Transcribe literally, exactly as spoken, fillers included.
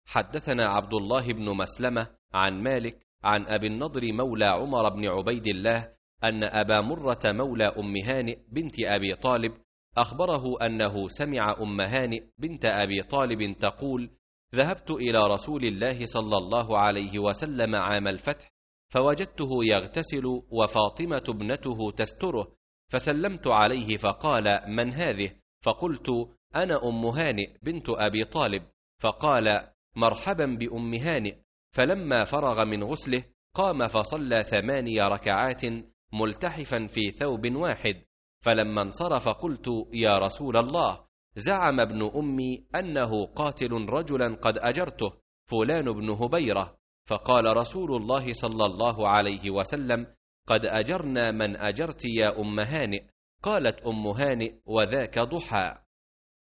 حدثنا عبد الله بن مسلمة عن مالك عن أبي النضر مولى عمر بن عبيد الله أن أبا مرة مولى أم هانئ بنت أبي طالب أخبره أنه سمع أم هانئ بنت أبي طالب تقول: ذهبت إلى رسول الله صلى الله عليه وسلم عام الفتح فوجدته يغتسل وفاطمة ابنته تستره، فسلمت عليه فقال: من هذه؟ فقلت: أنا أم هانئ بنت أبي طالب. فقال: مرحبا بأم هانئ. فلما فرغ من غسله قام فصلى ثماني ركعات ملتحفا في ثوب واحد. فلما انصرف قلت: يا رسول الله، زعم ابن أمي أنه قاتل رجلا قد أجرته، فلان بن هبيرة. فقال رسول الله صلى الله عليه وسلم: قد أجرنا من أجرت يا أم هانئ. قالت أم هانئ: وذاك ضحى.